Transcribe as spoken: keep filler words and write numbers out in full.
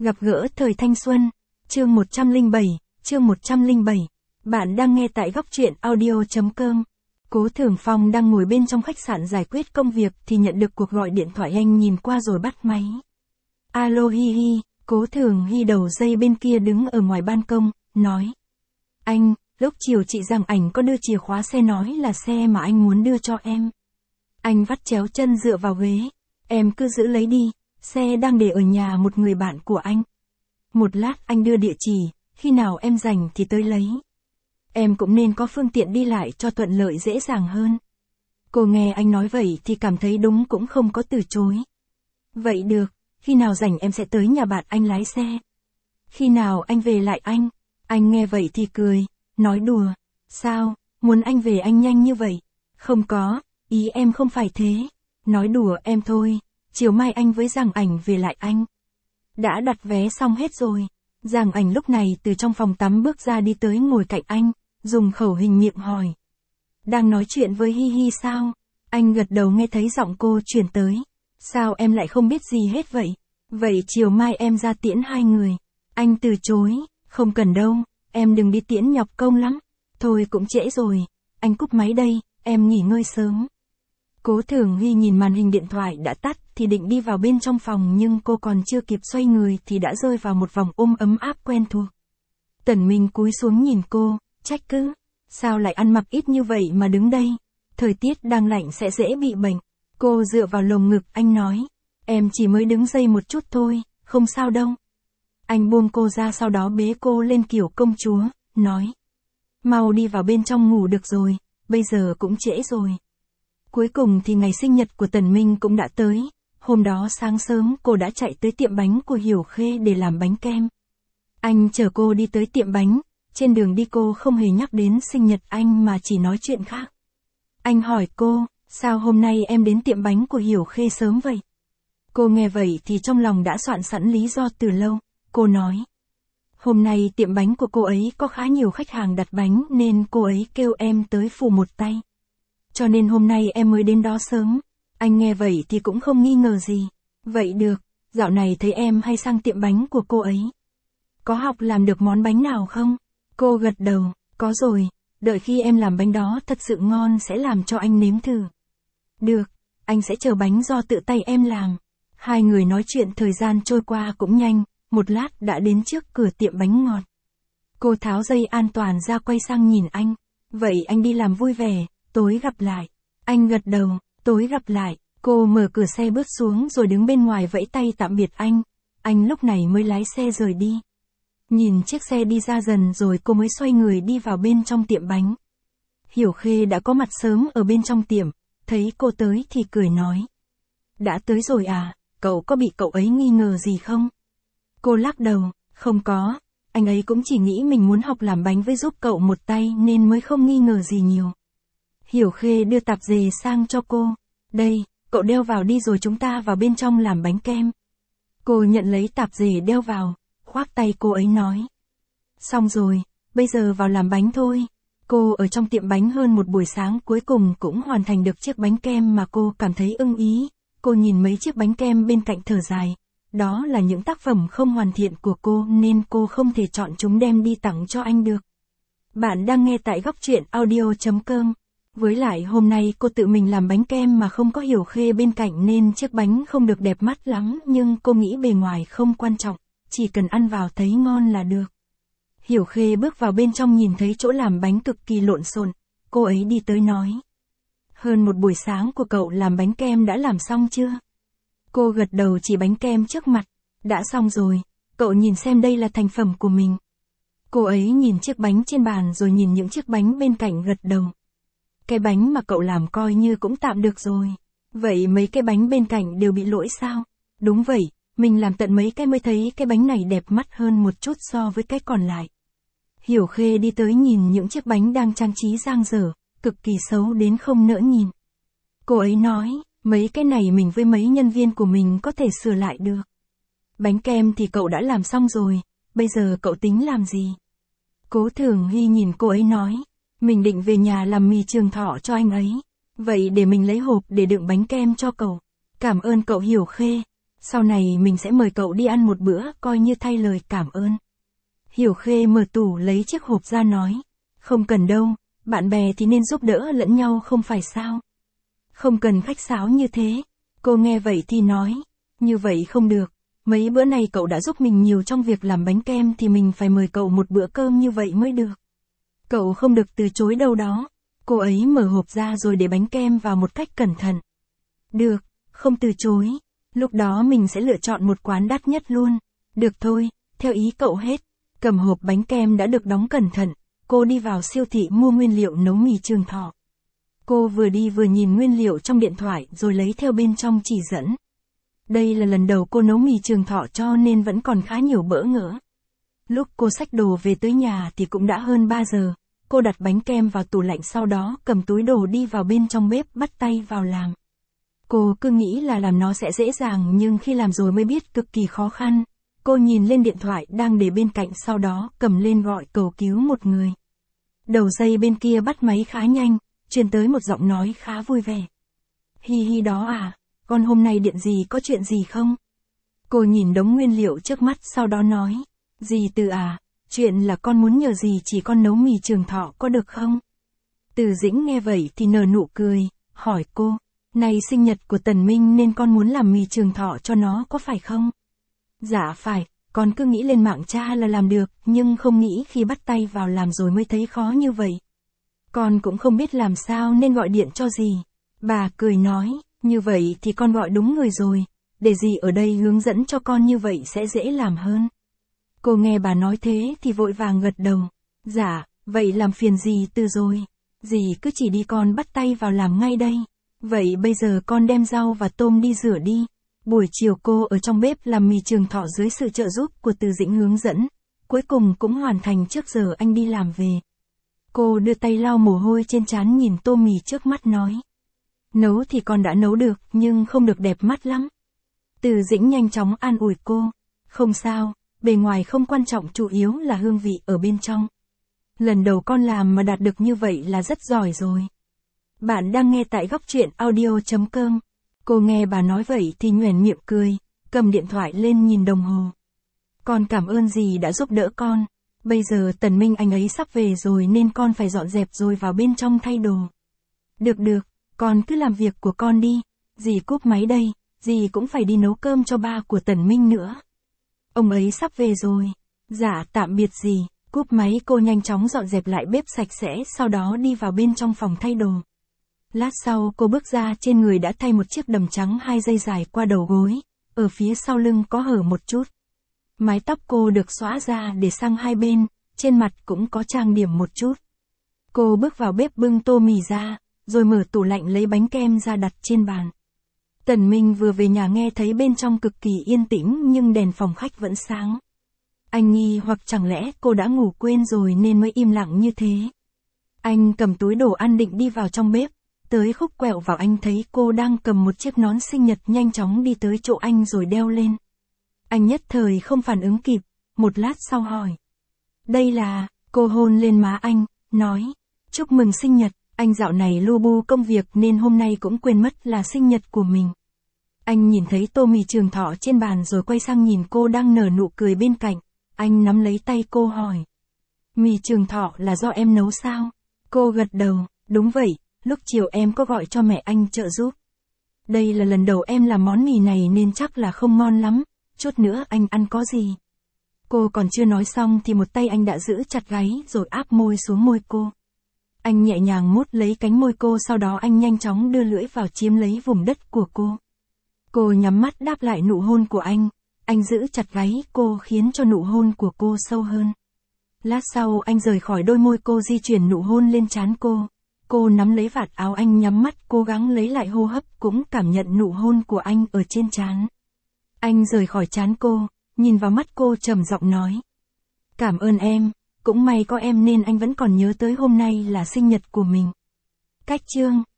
Gặp gỡ thời thanh xuân, chương một trăm lẻ bảy, chương một trăm lẻ bảy. Bạn đang nghe tại góc truyện audio.com. Cố Thường Phong đang ngồi bên trong khách sạn giải quyết công việc thì nhận được cuộc gọi điện thoại, anh nhìn qua rồi bắt máy. Alo Hi Hi, Cố Thường Hi đầu dây bên kia đứng ở ngoài ban công, nói. Anh, lúc chiều chị Giang Ảnh có đưa chìa khóa xe, nói là xe mà anh muốn đưa cho em. Anh vắt chéo chân dựa vào ghế. Em cứ giữ lấy đi, xe đang để ở nhà một người bạn của anh. Một lát anh đưa địa chỉ, khi nào em rảnh thì tới lấy. Em cũng nên có phương tiện đi lại cho thuận lợi dễ dàng hơn. Cô nghe anh nói vậy thì cảm thấy đúng, cũng không có từ chối. Vậy được, khi nào rảnh em sẽ tới nhà bạn anh lái xe. Khi nào anh về lại anh? Anh nghe vậy thì cười, nói đùa. Sao, muốn anh về anh nhanh như vậy? Không có, ý em không phải thế. Nói đùa em thôi, chiều mai anh với Giang Ảnh về lại anh. Đã đặt vé xong hết rồi. Giang Ảnh lúc này từ trong phòng tắm bước ra đi tới ngồi cạnh anh, dùng khẩu hình miệng hỏi. Đang nói chuyện với Hi Hi sao? Anh gật đầu nghe thấy giọng cô truyền tới. Sao em lại không biết gì hết vậy? Vậy chiều mai em ra tiễn hai người. Anh từ chối, không cần đâu, em đừng đi tiễn nhọc công lắm. Thôi cũng trễ rồi, anh cúp máy đây, em nghỉ ngơi sớm. Cố Thường Hy nhìn màn hình điện thoại đã tắt thì định đi vào bên trong phòng, nhưng cô còn chưa kịp xoay người thì đã rơi vào một vòng ôm ấm áp quen thuộc. Tần Minh cúi xuống nhìn cô, trách cứ. Sao lại ăn mặc ít như vậy mà đứng đây? Thời tiết đang lạnh sẽ dễ bị bệnh. Cô dựa vào lồng ngực anh nói. Em chỉ mới đứng dây một chút thôi, không sao đâu. Anh buông cô ra, sau đó bế cô lên kiểu công chúa, nói. Mau đi vào bên trong ngủ được rồi, bây giờ cũng trễ rồi. Cuối cùng thì ngày sinh nhật của Tần Minh cũng đã tới. Hôm đó sáng sớm cô đã chạy tới tiệm bánh của Hiểu Khê để làm bánh kem. Anh chở cô đi tới tiệm bánh. Trên đường đi cô không hề nhắc đến sinh nhật anh mà chỉ nói chuyện khác. Anh hỏi cô, sao hôm nay em đến tiệm bánh của Hiểu Khê sớm vậy? Cô nghe vậy thì trong lòng đã soạn sẵn lý do từ lâu. Cô nói, hôm nay tiệm bánh của cô ấy có khá nhiều khách hàng đặt bánh nên cô ấy kêu em tới phụ một tay. Cho nên hôm nay em mới đến đó sớm. Anh nghe vậy thì cũng không nghi ngờ gì. Vậy được, dạo này thấy em hay sang tiệm bánh của cô ấy. Có học làm được món bánh nào không? Cô gật đầu, có rồi, đợi khi em làm bánh đó thật sự ngon sẽ làm cho anh nếm thử. Được, anh sẽ chờ bánh do tự tay em làm. Hai người nói chuyện thời gian trôi qua cũng nhanh, một lát đã đến trước cửa tiệm bánh ngọt. Cô tháo dây an toàn ra quay sang nhìn anh. Vậy anh đi làm vui vẻ, tối gặp lại. Anh gật đầu, tối gặp lại. Cô mở cửa xe bước xuống rồi đứng bên ngoài vẫy tay tạm biệt anh. Anh lúc này mới lái xe rời đi. Nhìn chiếc xe đi ra dần rồi cô mới xoay người đi vào bên trong tiệm bánh. Hiểu Khê đã có mặt sớm ở bên trong tiệm, thấy cô tới thì cười nói. Đã tới rồi à, cậu có bị cậu ấy nghi ngờ gì không? Cô lắc đầu, không có, anh ấy cũng chỉ nghĩ mình muốn học làm bánh với giúp cậu một tay nên mới không nghi ngờ gì nhiều. Hiểu Khê đưa tạp dề sang cho cô. Đây, cậu đeo vào đi rồi chúng ta vào bên trong làm bánh kem. Cô nhận lấy tạp dề đeo vào, khoác tay cô ấy nói. Xong rồi, bây giờ vào làm bánh thôi. Cô ở trong tiệm bánh hơn một buổi sáng cuối cùng cũng hoàn thành được chiếc bánh kem mà cô cảm thấy ưng ý. Cô nhìn mấy chiếc bánh kem bên cạnh thở dài. Đó là những tác phẩm không hoàn thiện của cô nên cô không thể chọn chúng đem đi tặng cho anh được. Bạn đang nghe tại góc truyện audio.com. Với lại hôm nay cô tự mình làm bánh kem mà không có Hiểu Khê bên cạnh nên chiếc bánh không được đẹp mắt lắm, nhưng cô nghĩ bề ngoài không quan trọng, chỉ cần ăn vào thấy ngon là được. Hiểu Khê bước vào bên trong nhìn thấy chỗ làm bánh cực kỳ lộn xộn, cô ấy đi tới nói. Hơn một buổi sáng của cậu làm bánh kem đã làm xong chưa? Cô gật đầu chỉ bánh kem trước mặt. Đã xong rồi, cậu nhìn xem đây là thành phẩm của mình. Cô ấy nhìn chiếc bánh trên bàn rồi nhìn những chiếc bánh bên cạnh gật đầu. Cái bánh mà cậu làm coi như cũng tạm được rồi. Vậy mấy cái bánh bên cạnh đều bị lỗi sao? Đúng vậy, mình làm tận mấy cái mới thấy cái bánh này đẹp mắt hơn một chút so với cái còn lại. Hiểu Khê đi tới nhìn những chiếc bánh đang trang trí dang dở, cực kỳ xấu đến không nỡ nhìn. Cô ấy nói, mấy cái này mình với mấy nhân viên của mình có thể sửa lại được. Bánh kem thì cậu đã làm xong rồi, bây giờ cậu tính làm gì? Cố Thường Hy nhìn cô ấy nói, mình định về nhà làm mì trường thọ cho anh ấy. Vậy để mình lấy hộp để đựng bánh kem cho cậu. Cảm ơn cậu Hiểu Khê. Sau này mình sẽ mời cậu đi ăn một bữa, coi như thay lời cảm ơn. Hiểu Khê mở tủ lấy chiếc hộp ra nói. Không cần đâu, bạn bè thì nên giúp đỡ lẫn nhau không phải sao? Không cần khách sáo như thế. Cô nghe vậy thì nói. Như vậy không được. Mấy bữa nay cậu đã giúp mình nhiều trong việc làm bánh kem thì mình phải mời cậu một bữa cơm như vậy mới được. Cậu không được từ chối đâu đó. Cô ấy mở hộp ra rồi để bánh kem vào một cách cẩn thận. Được, không từ chối. Lúc đó mình sẽ lựa chọn một quán đắt nhất luôn. Được thôi, theo ý cậu hết. Cầm hộp bánh kem đã được đóng cẩn thận, cô đi vào siêu thị mua nguyên liệu nấu mì Trường Thọ. Cô vừa đi vừa nhìn nguyên liệu trong điện thoại rồi lấy theo bên trong chỉ dẫn. Đây là lần đầu cô nấu mì Trường Thọ cho nên vẫn còn khá nhiều bỡ ngỡ. Lúc cô xách đồ về tới nhà thì cũng đã hơn ba giờ. Cô đặt bánh kem vào tủ lạnh sau đó cầm túi đồ đi vào bên trong bếp bắt tay vào làm. Cô cứ nghĩ là làm nó sẽ dễ dàng nhưng khi làm rồi mới biết cực kỳ khó khăn. Cô nhìn lên điện thoại đang để bên cạnh sau đó cầm lên gọi cầu cứu một người. Đầu dây bên kia bắt máy khá nhanh, truyền tới một giọng nói khá vui vẻ. Hi hi đó à, con hôm nay điện gì có chuyện gì không? Cô nhìn đống nguyên liệu trước mắt sau đó nói. Dì Từ à, chuyện là con muốn nhờ dì chỉ con nấu mì Trường Thọ có được không? Từ Dĩnh nghe vậy thì nở nụ cười, hỏi cô. Này sinh nhật của Tần Minh nên con muốn làm mì Trường Thọ cho nó có phải không? Dạ phải, con cứ nghĩ lên mạng tra là làm được, nhưng không nghĩ khi bắt tay vào làm rồi mới thấy khó như vậy. Con cũng không biết làm sao nên gọi điện cho dì. Bà cười nói, như vậy thì con gọi đúng người rồi, để dì ở đây hướng dẫn cho con như vậy sẽ dễ làm hơn. Cô nghe bà nói thế thì vội vàng gật đầu. Dạ, vậy làm phiền dì Từ rồi. Dì cứ chỉ đi con bắt tay vào làm ngay đây. Vậy bây giờ con đem rau và tôm đi rửa đi. Buổi chiều cô ở trong bếp làm mì Trường Thọ dưới sự trợ giúp của Từ Dĩnh hướng dẫn. Cuối cùng cũng hoàn thành trước giờ anh đi làm về. Cô đưa tay lau mồ hôi trên trán nhìn tô mì trước mắt nói. Nấu thì con đã nấu được nhưng không được đẹp mắt lắm. Từ Dĩnh nhanh chóng an ủi cô. Không sao, bề ngoài không quan trọng, chủ yếu là hương vị ở bên trong. Lần đầu con làm mà đạt được như vậy là rất giỏi rồi. Bạn đang nghe tại góc truyện audio chấm com. Cô nghe bà nói vậy thì nhoẻn miệng cười, cầm điện thoại lên nhìn đồng hồ. Con cảm ơn dì đã giúp đỡ con. Bây giờ Tần Minh anh ấy sắp về rồi nên con phải dọn dẹp rồi vào bên trong thay đồ. Được được, con cứ làm việc của con đi. Dì cúp máy đây, dì cũng phải đi nấu cơm cho ba của Tần Minh nữa. Ông ấy sắp về rồi. Dạ tạm biệt dì. Cúp máy cô nhanh chóng dọn dẹp lại bếp sạch sẽ sau đó đi vào bên trong phòng thay đồ. Lát sau cô bước ra trên người đã thay một chiếc đầm trắng hai dây dài qua đầu gối, ở phía sau lưng có hở một chút. Mái tóc cô được xõa ra để sang hai bên, trên mặt cũng có trang điểm một chút. Cô bước vào bếp bưng tô mì ra, rồi mở tủ lạnh lấy bánh kem ra đặt trên bàn. Tần Minh vừa về nhà nghe thấy bên trong cực kỳ yên tĩnh nhưng đèn phòng khách vẫn sáng. Anh nghi hoặc chẳng lẽ cô đã ngủ quên rồi nên mới im lặng như thế. Anh cầm túi đồ ăn định đi vào trong bếp. Tới khúc quẹo vào anh thấy cô đang cầm một chiếc nón sinh nhật nhanh chóng đi tới chỗ anh rồi đeo lên. Anh nhất thời không phản ứng kịp, một lát sau hỏi. Đây là, cô hôn lên má anh, nói. Chúc mừng sinh nhật, anh dạo này lu bu công việc nên hôm nay cũng quên mất là sinh nhật của mình. Anh nhìn thấy tô mì Trường Thọ trên bàn rồi quay sang nhìn cô đang nở nụ cười bên cạnh. Anh nắm lấy tay cô hỏi. Mì Trường Thọ là do em nấu sao? Cô gật đầu, đúng vậy. Lúc chiều em có gọi cho mẹ anh trợ giúp. Đây là lần đầu em làm món mì này nên chắc là không ngon lắm, chút nữa anh ăn có gì. Cô còn chưa nói xong thì một tay anh đã giữ chặt gáy rồi áp môi xuống môi cô. Anh nhẹ nhàng mút lấy cánh môi cô sau đó anh nhanh chóng đưa lưỡi vào chiếm lấy vùng đất của cô. Cô nhắm mắt đáp lại nụ hôn của anh, anh giữ chặt gáy cô khiến cho nụ hôn của cô sâu hơn. Lát sau anh rời khỏi đôi môi cô di chuyển nụ hôn lên trán cô. Cô nắm lấy vạt áo anh nhắm mắt cố gắng lấy lại hô hấp cũng cảm nhận nụ hôn của anh ở trên trán. Anh rời khỏi trán cô, nhìn vào mắt cô trầm giọng nói. Cảm ơn em, cũng may có em nên anh vẫn còn nhớ tới hôm nay là sinh nhật của mình. Cách chương